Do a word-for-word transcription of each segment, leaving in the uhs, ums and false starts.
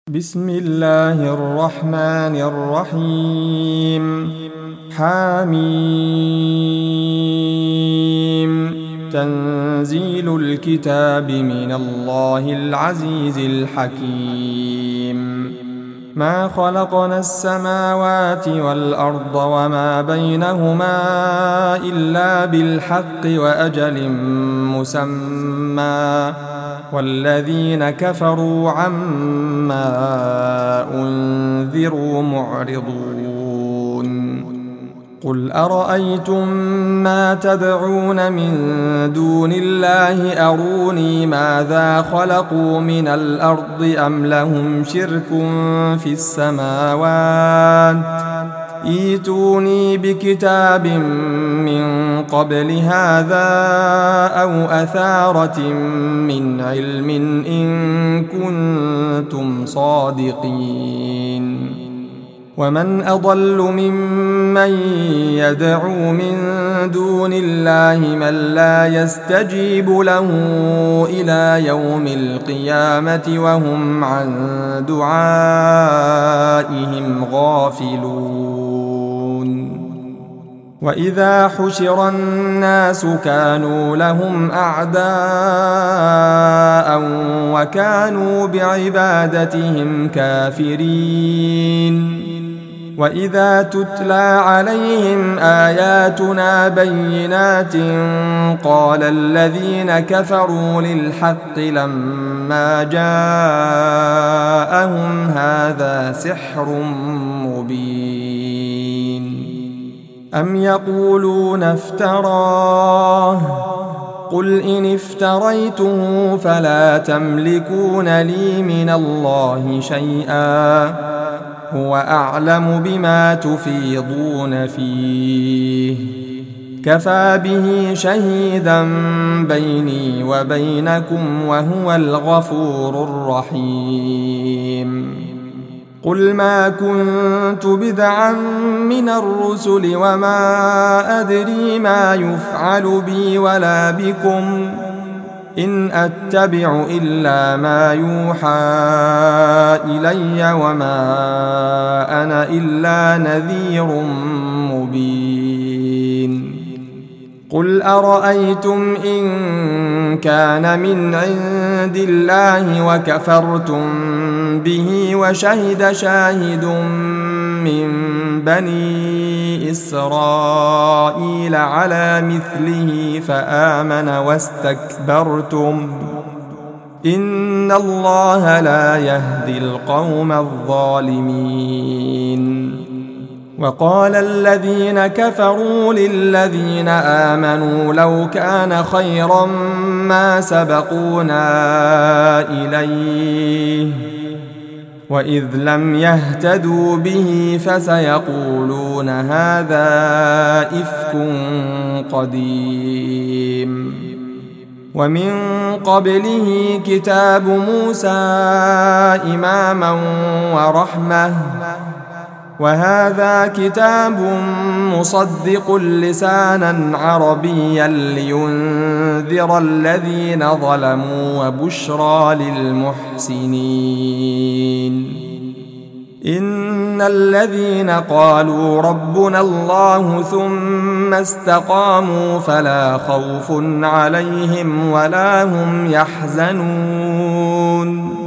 بسم الله الرحمن الرحيم. حميم. تنزيل الكتاب من الله العزيز الحكيم. ما خلقنا السماوات والأرض وما بينهما إلا بالحق وأجل مسمى، والذين كفروا عما أنذروا معرضون. قل أرأيتم ما تدعون من دون الله أروني ماذا خلقوا من الأرض أم لهم شرك في السماوات ائتوني بكتاب من قبل هذا أو أثارة من علم إن كنتم صادقين. ومن أضل ممن يدعو من دون الله من لا يستجيب له إلى يوم القيامة وهم عن دعائهم غافلون. وإذا حشر الناس كانوا لهم أعداء وكانوا بعبادتهم كافرين. وإذا تتلى عليهم آياتنا بينات قال الذين كفروا للحق لما جاءهم هذا سحر مبين. أم يقولون افتراه قل إن افتريته فلا تملكون لي من الله شيئا هو أعلم بما تفيضون فيه كفى به شهيدا بيني وبينكم وهو الغفور الرحيم. قل ما كنت بدعا من الرسل وما أدري ما يفعل بي ولا بكم إن أتبع إلا ما يوحى إلي وما أنا إلا نذير مبين. قل أرأيتم إن كان من عند الله وكفرتم به وشهد شاهد من بني إسرائيل على مثله فآمن واستكبرتم إن الله لا يهدي القوم الظالمين. وقال الذين كفروا للذين آمنوا لو كان خيرا ما سبقونا إليه وإذ لم يهتدوا به فسيقولون هذا إفك قديم. ومن قبله كتاب موسى إماما ورحمة وهذا كتاب مصدق لسانا عربيا لينذر الذين ظلموا وبشرى للمحسنين. إن الذين قالوا ربنا الله ثم استقاموا فلا خوف عليهم ولا هم يحزنون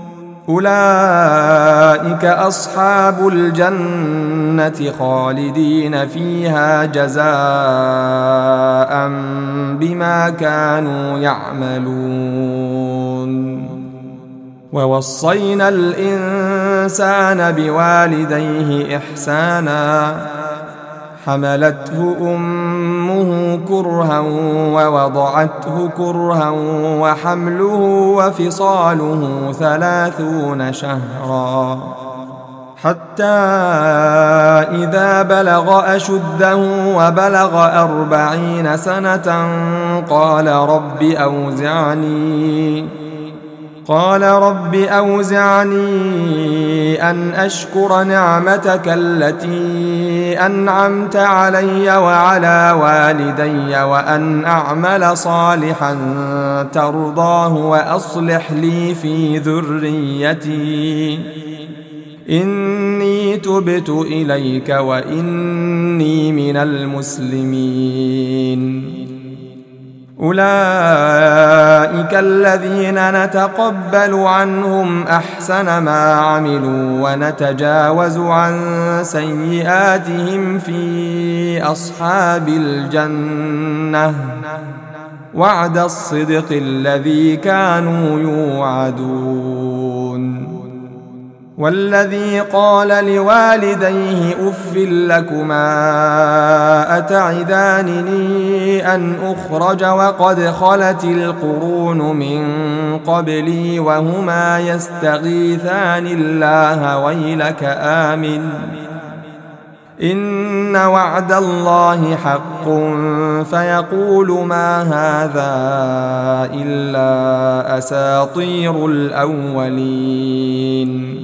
أولئك أصحاب الجنة خالدين فيها جزاء بما كانوا يعملون. ووصينا الإنسان بوالديه إحسانا حملته أمه كرها ووضعته كرها وحمله وفصاله ثلاثون شهرا حتى إذا بلغ أشده وبلغ أربعين سنة قال رب أوزعني قال رب أوزعني أن أشكر نعمتك التي أنعمت علي وعلى والدي وأن أعمل صالحا ترضاه وأصلح لي في ذريتي إني تبت إليك وإني من المسلمين. أولئك الذين نتقبل عنهم أحسن ما عملوا ونتجاوز عن سيئاتهم في أصحاب الجنة وعد الصدق الذي كانوا يوعدون. والذي قال لوالديه أف لكما أتعدانني أن أخرج وقد خلت القرون من قبلي وهما يستغيثان الله ويلك آمن إن وعد الله حق فيقول ما هذا إلا أساطير الأولين.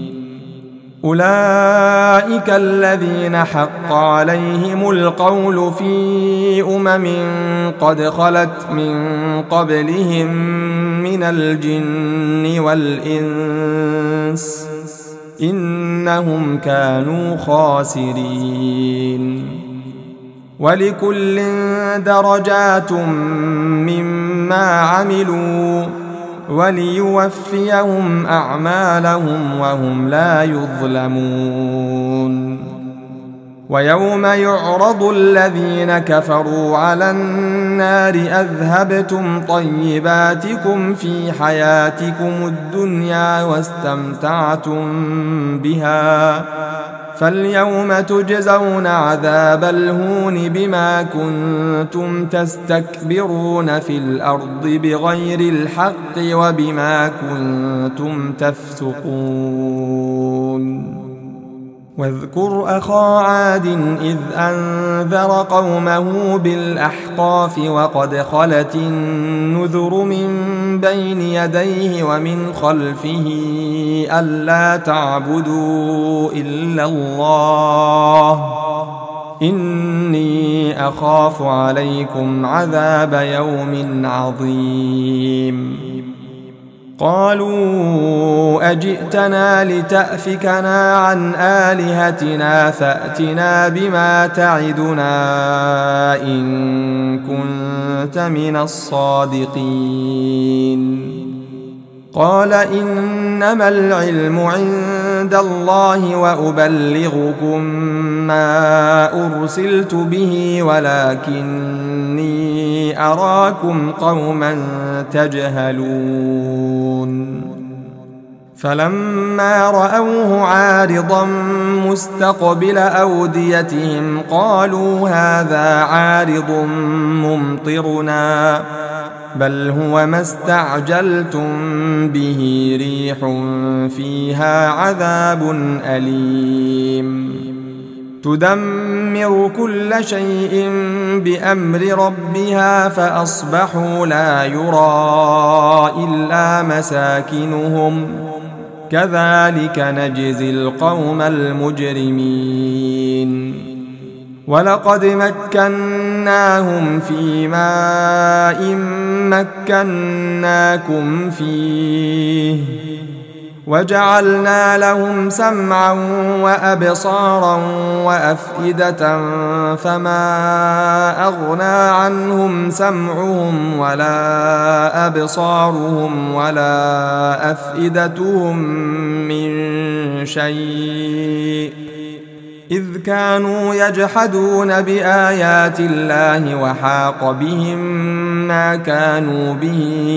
أولئك الذين حق عليهم القول في أمم قد خلت من قبلهم من الجن والإنس إنهم كانوا خاسرين. ولكل درجات مما عملوا وليوفيهم أعمالهم وهم لا يظلمون. ويوم يعرض الذين كفروا على النار أذهبتم طيباتكم في حياتكم الدنيا واستمتعتم بها فاليوم تجزون عذاب الهون بما كنتم تستكبرون في الأرض بغير الحق وبما كنتم تفسقون. واذكر أخا عاد إذ أنذر قومه بالأحقاف وقد خلت النذر من بين يديه ومن خلفه ألا تعبدوا إلا الله إني أخاف عليكم عذاب يوم عظيم. قالوا أجئتنا لتأفكنا عن آلهتنا فأتنا بما تعدنا إن كنت من الصادقين. قال إنما العلم عند الله وأبلغكم ما أرسلت به ولكني أراكم قوما تجهلون. فلما رأوه عارضا مستقبل أوديتهم قالوا هذا عارض ممطرنا بل هو ما استعجلتم به ريح فيها عذاب أليم تدمر كل شيء بأمر ربها فأصبحوا لا يرى إلا مساكنهم كذلك نجزي القوم المجرمين. ولقد مكناهم في ماء مكناكم فيه وجعلنا لهم سمعا وأبصارا وأفئدة فما أغنى عنهم سمعهم ولا أبصارهم ولا أفئدتهم من شيء إذ كانوا يجحدون بآيات الله وحاق بهم ما كانوا به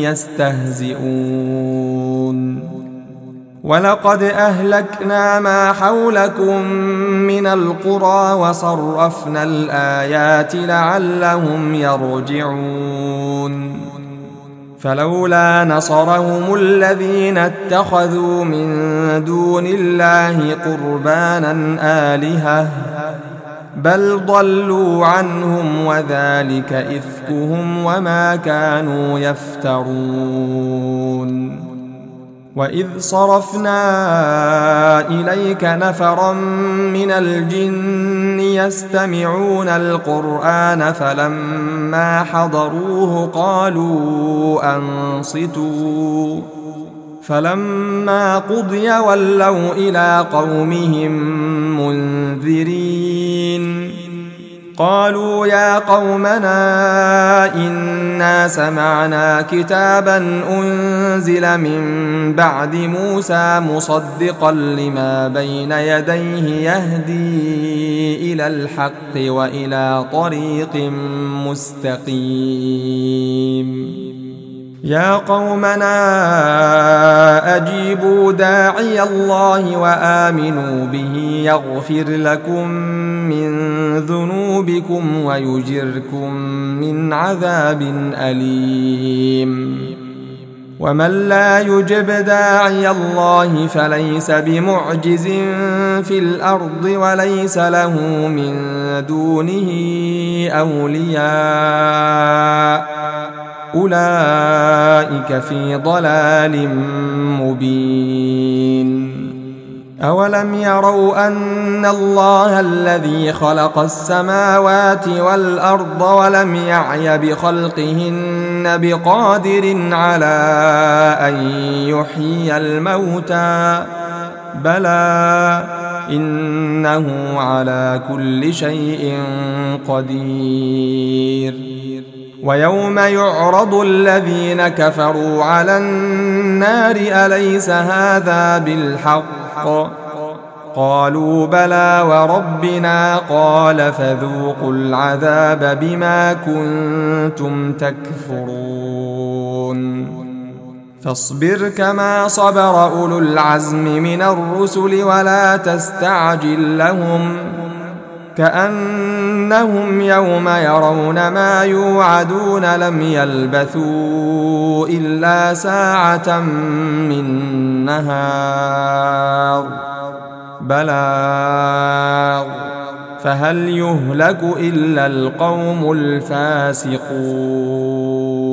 يستهزئون. ولقد أهلكنا ما حولكم من القرى وصرفنا الآيات لعلهم يرجعون. فلولا نصرهم الذين اتخذوا من دون الله قربانا آلهة بل ضلوا عنهم وذلك إفكهم وما كانوا يفترون. وإذ صرفنا إليك نفرا من الجن يستمعون القرآن فلما حضروه قالوا أنصتوا فلما قضي ولوا إلى قومهم منذرين قالوا يا قومنا إنا سمعنا كتابا أنزل من بعد موسى مصدقا لما بين يديه يهدي إلى الحق وإلى طريق مستقيم يا قومنا أجيبوا داعي الله وآمنوا به يغفر لكم من ذنوبكم ويجركم من عذاب أليم ومن لا يجب داعي الله فليس بمعجز في الأرض وليس له من دونه أولياء أولئك في ضلال مبين أولم يروا أن الله الذي خلق السماوات والأرض ولم يعي بخلقهن بقادر على أن يحيي الموتى بلى إنه على كل شيء قدير ويوم يعرض الذين كفروا على النار أليس هذا بالحق قالوا بلى وربنا قال فذوقوا العذاب بما كنتم تكفرون فاصبر كما صبر أولو العزم من الرسل ولا تستعجل لهم كأنهم يوم يرون ما يوعدون لم يلبثوا إلا ساعة من نهار بلاغ فهل يهلك إلا القوم الفاسقون